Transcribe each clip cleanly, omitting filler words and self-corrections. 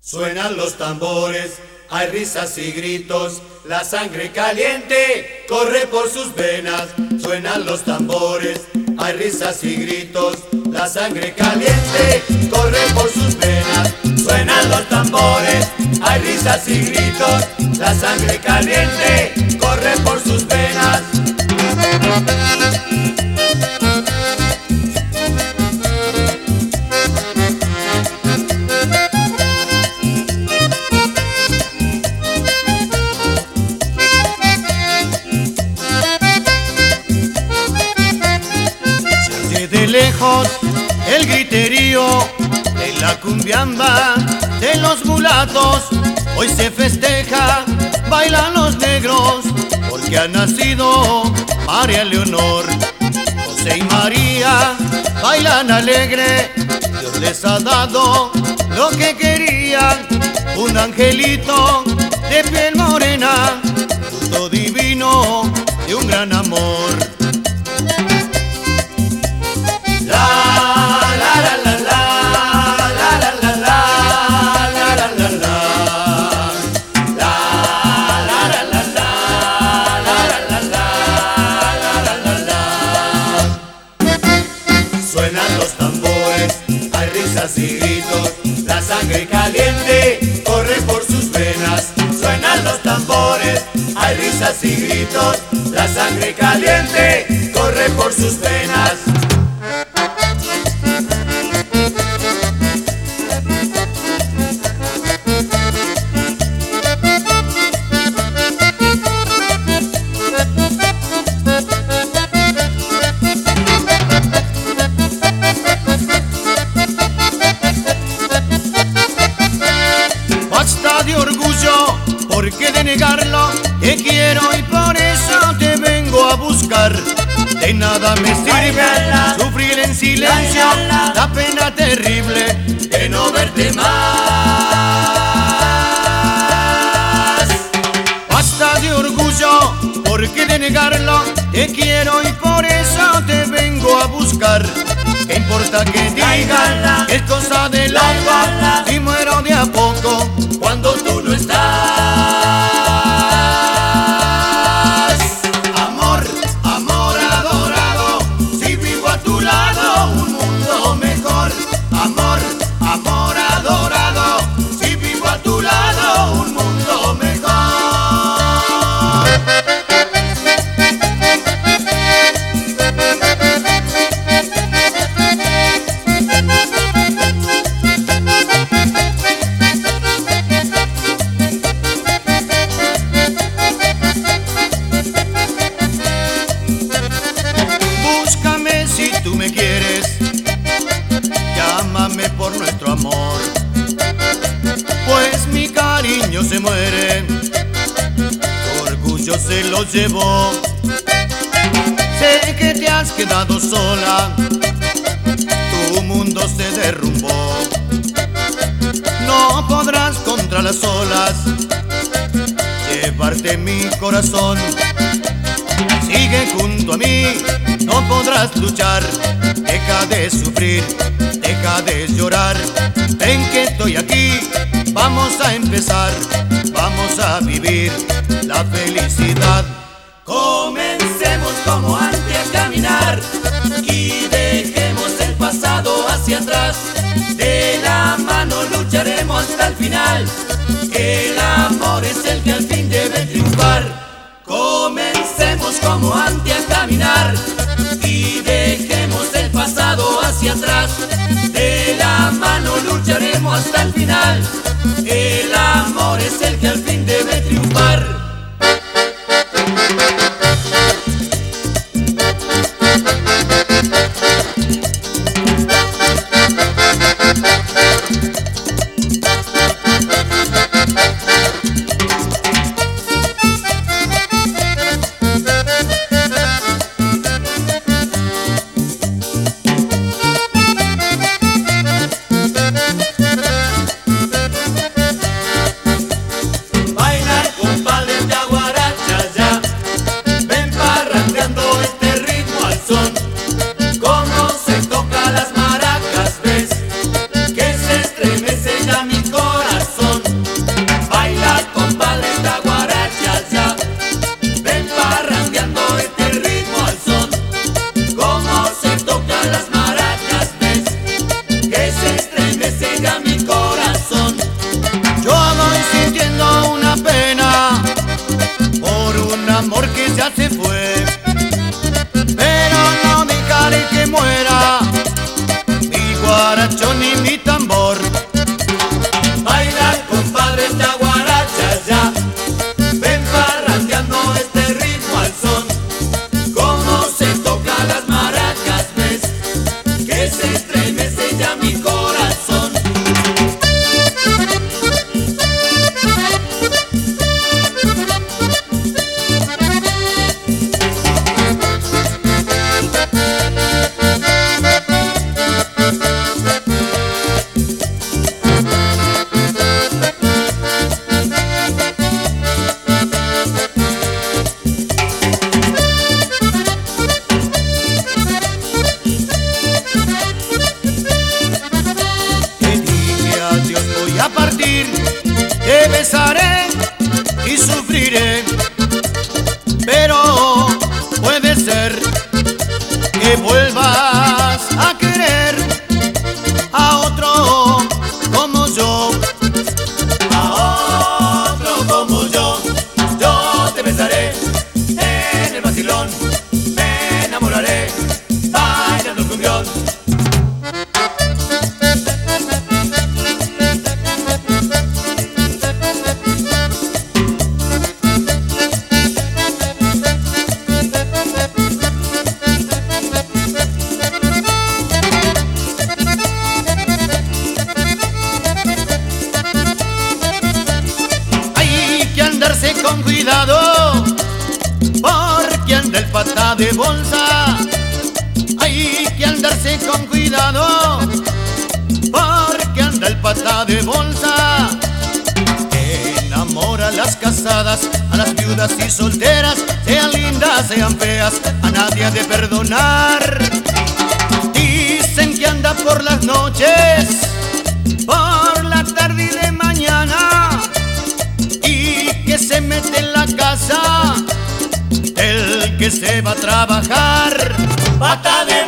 Suenan los tambores, hay risas y gritos, la sangre caliente corre por sus venas. Suenan los tambores, hay risas y gritos, la sangre caliente corre por sus venas. Suenan los tambores, hay risas y gritos, la sangre caliente corre por sus venas. De lejos el griterío de la cumbiamba de los mulatos. Hoy se festeja, bailan los negros, porque ha nacido María Leonor. José y María bailan alegre, Dios les ha dado lo que querían. Un angelito de piel morena, fruto divino de un gran amor. Suenan los tambores, hay risas y gritos, la sangre caliente corre por sus venas. Suenan los tambores, hay risas y gritos, la sangre caliente corre por sus venas. De orgullo, ¿por qué de negarlo? Te quiero y por eso te vengo a buscar. De nada me sirve sufrir en silencio la pena terrible de no verte más. Basta de orgullo, ¿por qué de negarlo? Te quiero y por eso te vengo a buscar. ¿Qué importa que digan que es cosa de loco si muero de a poco cuando tú no estás? Amor, amor adorado, si vivo a tu lado un mundo mejor. Amor, amor adorado, si vivo a tu lado un mundo mejor. Si tú me quieres, llámame por nuestro amor, pues mi cariño se muere, tu orgullo se lo llevó. Sé que te has quedado sola, tu mundo se derrumbó. No podrás contra las olas llevarte mi corazón. Sigue junto a mí, no podrás luchar. Deja de sufrir, deja de llorar. Ven que estoy aquí, vamos a empezar. Vamos a vivir la felicidad. Comencemos como antes a caminar y dejemos el pasado hacia atrás. De la mano lucharemos hasta el final. El amor es el que al fin debe triunfar. Comencemos como antes a caminar y dejemos el pasado hacia atrás. De la mano lucharemos hasta el final. El amor es el que al fin debe triunfar. Bailar, compadre, esta guaracha ya. Ven parrandeando este ritmo al son. Cómo se tocan las maracas, ves que se estremece ya mi corazón. A partir te besaré y sufriré, pero puede ser que vuelvas a querer a otro como yo, A otro como yo te besaré en el vacilón, me enamoraré bailando el cumbión. Con cuidado, porque anda el pata de bolsa. Hay que andarse con cuidado, porque anda el pata de bolsa. Enamora a las casadas, a las viudas y solteras, sean lindas, sean feas, a nadie ha de perdonar. Dicen que anda por las noches, por la tarde y de mañana, que se mete en la casa el que se va a trabajar. Pata de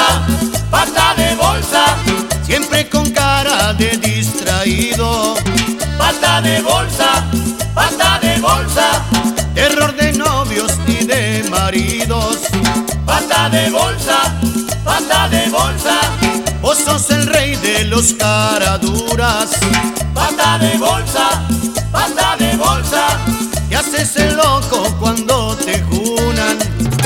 bolsa, siempre con cara de distraído. Pata de bolsa, terror de novios y de maridos. Pata de bolsa, vos sos el rey de los caraduras. Pata de bolsa, te haces el loco cuando te junan.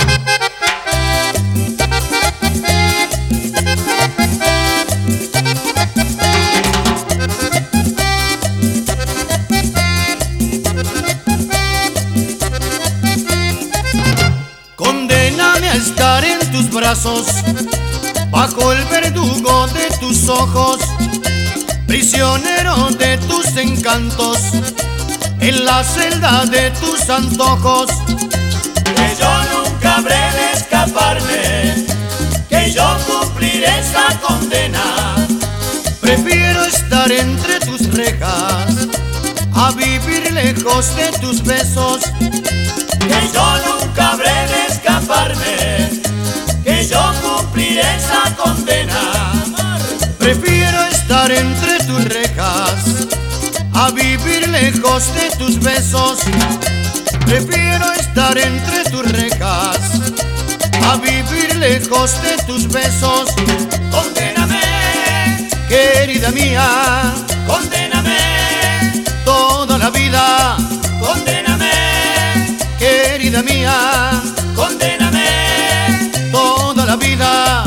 Condéname a estar en tus brazos, bajo el verdugo de tus ojos, prisionero de tus encantos, en la celda de tus antojos. Que yo nunca habré de escaparme, que yo cumpliré esa condena. Prefiero estar entre tus rejas, a vivir lejos de tus besos. Que yo nunca habré de escaparme, que yo cumpliré esa condena. Prefiero estar entre tus rejas, a vivir lejos de tus besos. Prefiero estar entre tus rejas, a vivir lejos de tus besos. Condéname, querida mía, condéname, toda la vida. Condéname, querida mía, condéname, toda la vida.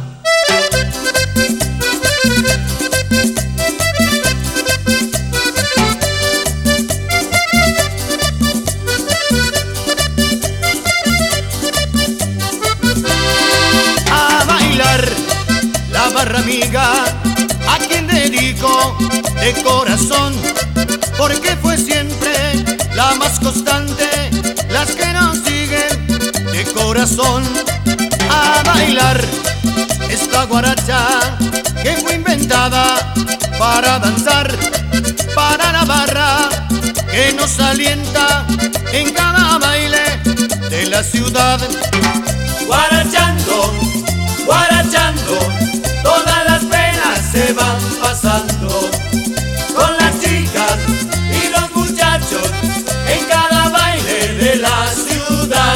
La barra amiga, a quien dedico de corazón, porque fue siempre la más constante, las que nos siguen de corazón. A bailar esta guaracha que fue inventada para danzar, para la barra que nos alienta en cada baile de la ciudad. Guarachando, guarachando, todas las penas se van pasando, con las chicas y los muchachos en cada baile de la ciudad.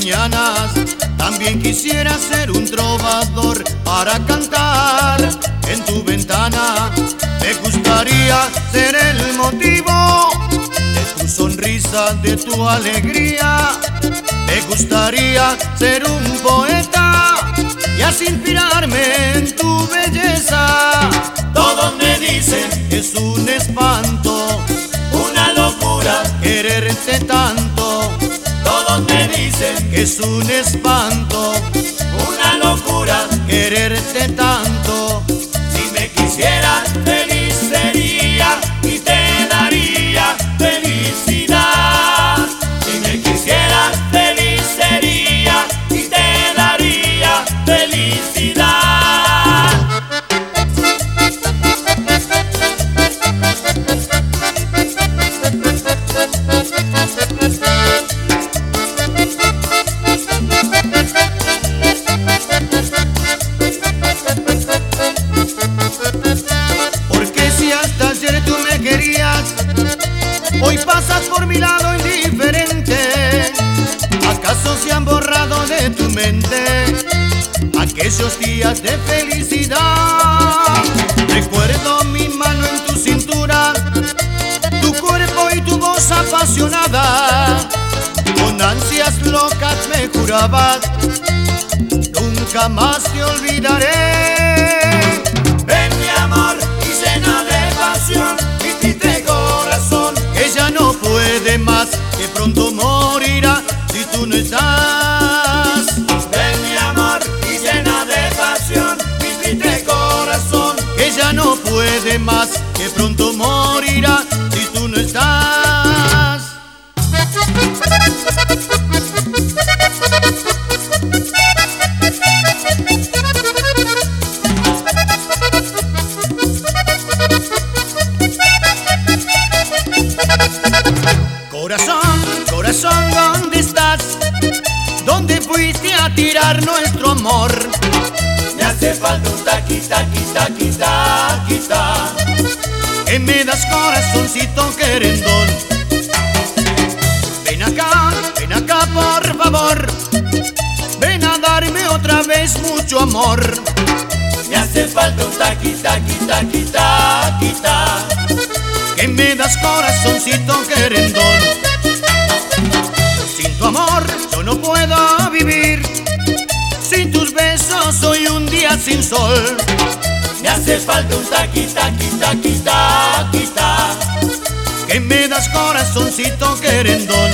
mañanas. También quisiera ser un trovador para cantar en tu ventana. Me gustaría ser el motivo de tu sonrisa, de tu alegría. Me gustaría ser un poeta y así inspirarme en tu belleza. Todos me dicen que es un espanto, una locura quererte tanto. Todos me dicen que es un espanto, una locura quererte tanto. Si me quisieras feliz sería y te daría felicidad. Si me quisieras feliz sería y te daría felicidad. Hoy pasas por mi lado indiferente. ¿Acaso se han borrado de tu mente aquellos días de felicidad? Recuerdo mi mano en tu cintura, tu cuerpo y tu voz apasionada. Con ansias locas me jurabas, nunca más te olvidaré. Ven mi amor y llena de pasión mi triste corazón. Ella no puede más, que pronto morirá si tú no estás. Ven mi amor y llena de pasión mi triste corazón. Ella no puede más, que pronto morirá si tú no estás. Corazón, corazón, ¿dónde estás? ¿Dónde fuiste a tirar nuestro amor? Me hace falta un taqui, taqui, taqui, taqui, ta. Que me das corazoncito querendón. Ven acá por favor. Ven a darme otra vez mucho amor. Me hace falta un taqui, taqui, taqui, taqui, ta. Que me das corazoncito querendón. Sin tu amor yo no puedo vivir. Sin tus besos soy un día sin sol. Me hace falta un taqui, taqui, taqui, taqui, ta. Que me das corazoncito querendón.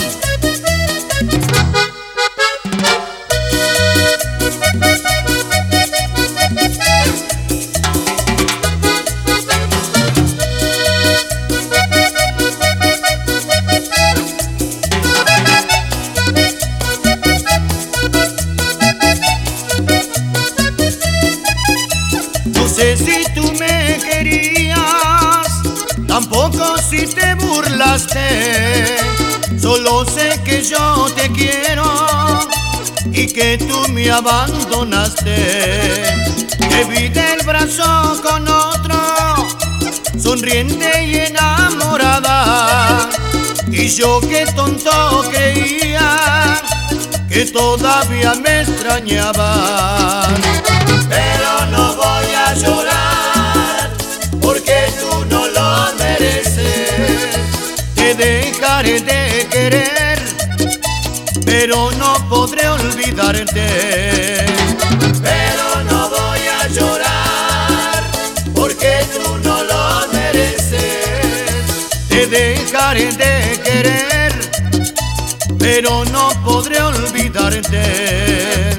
No sé si tú me querías, tampoco si te burlaste. Solo sé que yo te quiero y que tú me abandonaste. Te vi del brazo con otro, sonriente y enamorada. Y yo que tonto creía que todavía me extrañabas. Pero no voy a llorar porque tú no lo mereces. Te dejaré de querer, pero no podré olvidarte. Pero no voy a llorar porque tú no lo mereces. Te dejaré de querer, pero no podré olvidarte.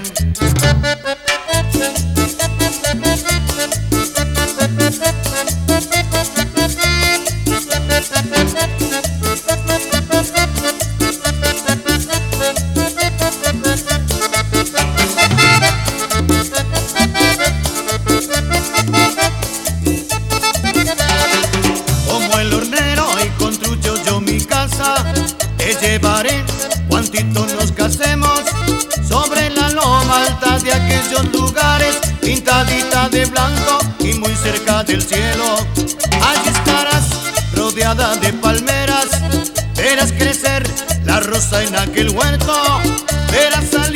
Como el hornero y con truchos yo mi casa te llevaré, cuantito nos casemos, sobre la loma alta de aquellos lugares, pintadita de blanco y muy cerca del cielo. Allí estarás rodeada de palmeras, verás crecer la rosa en aquel huerto, verás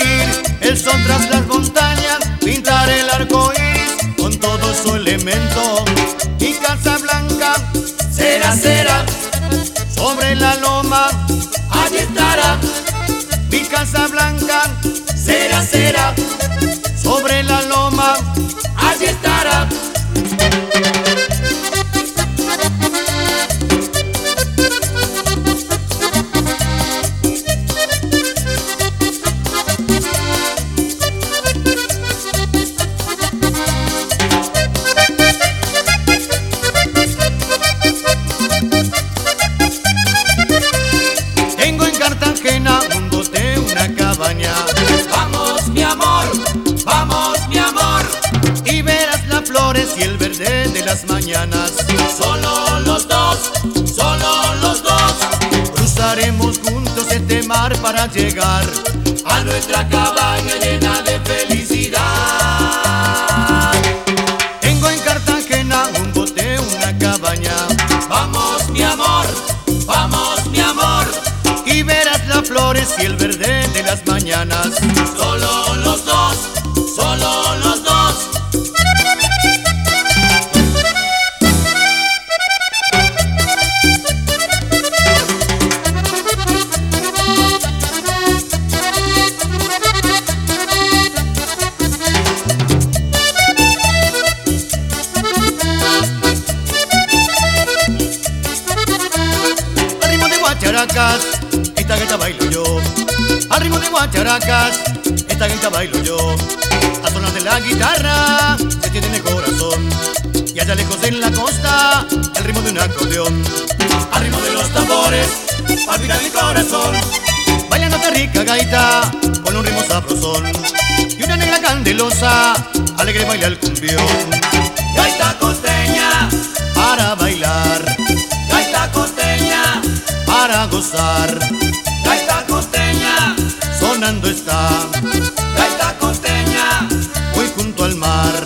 elemento. Mi Casa Blanca será, será, sobre la loma, allí estará. mi Casa Blanca Será, será, sobre la loma. allí estará. Tengo en Cartagena un bote, una cabaña, Vamos, mi amor, vamos, mi amor. y verás las flores y el verde de las mañanas. Solo los dos, solo los dos. Cruzaremos juntos este mar para llegar A nuestra cabaña llena de felicidad. Tengo en Cartagena un bote, una cabaña, Vamos, mi amor, vamos, mi amor. y verás las flores y el verde de las mañanas. Solo los dos, solo los dos. Al ritmo de guacharacas, esta gaita bailo yo. Al ritmo de guacharacas, esta gaita bailo yo. A sonar de la guitarra se tiene en el corazón. Y allá lejos en la costa, el ritmo de un acordeón. Al ritmo de los tambores, palpita mi corazón. Bailando esta rica gaita con un ritmo sabrosón. Y una negra candelosa, alegre baila el cumbión. Gaita costeña, Para bailar, gaita costeña, para gozar, gaita costeña, sonando está gaita costeña. muy junto al mar.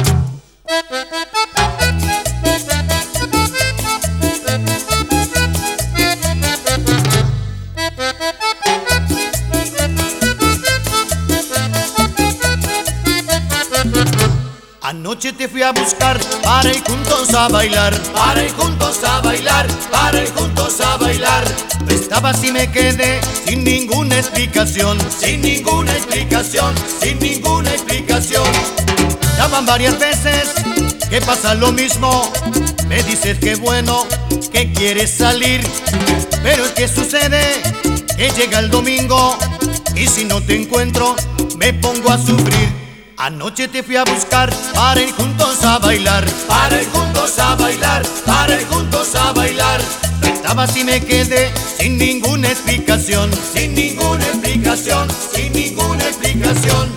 Anoche te fui a buscar para ir juntos a bailar. Para ir juntos a bailar, para ir juntos a bailar. No estaba así, me quedé sin ninguna explicación. Sin ninguna explicación, sin ninguna explicación. Ya van varias veces que pasa lo mismo. Me dices que bueno, que quieres salir, pero es que sucede que llega el domingo y si no te encuentro me pongo a sufrir. Anoche te fui a buscar para ir juntos a bailar. Para ir juntos a bailar, para ir juntos a bailar. No estaba así, me quedé sin ninguna explicación. Sin ninguna explicación, sin ninguna explicación.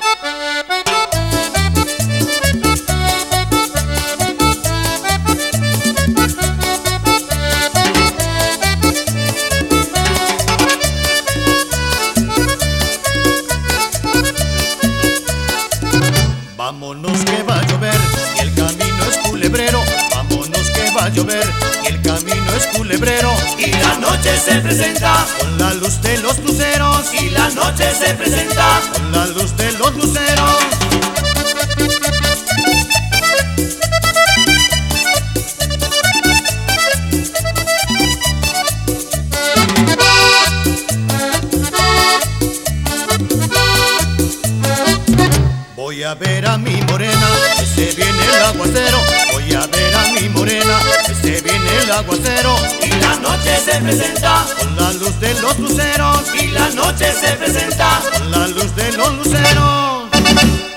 Vámonos que va a llover y el camino es culebrero. Vámonos que va a llover y el camino es culebrero. Y la noche se presenta, Con la luz de los luceros, y la noche se presenta. con la luz de los luceros. Voy a ver a mi morena, que se viene el aguacero. Voy a ver a mi morena, que se viene el aguacero. Y la noche se presenta, Con la luz de los luceros, y la noche se presenta. con la luz de los luceros.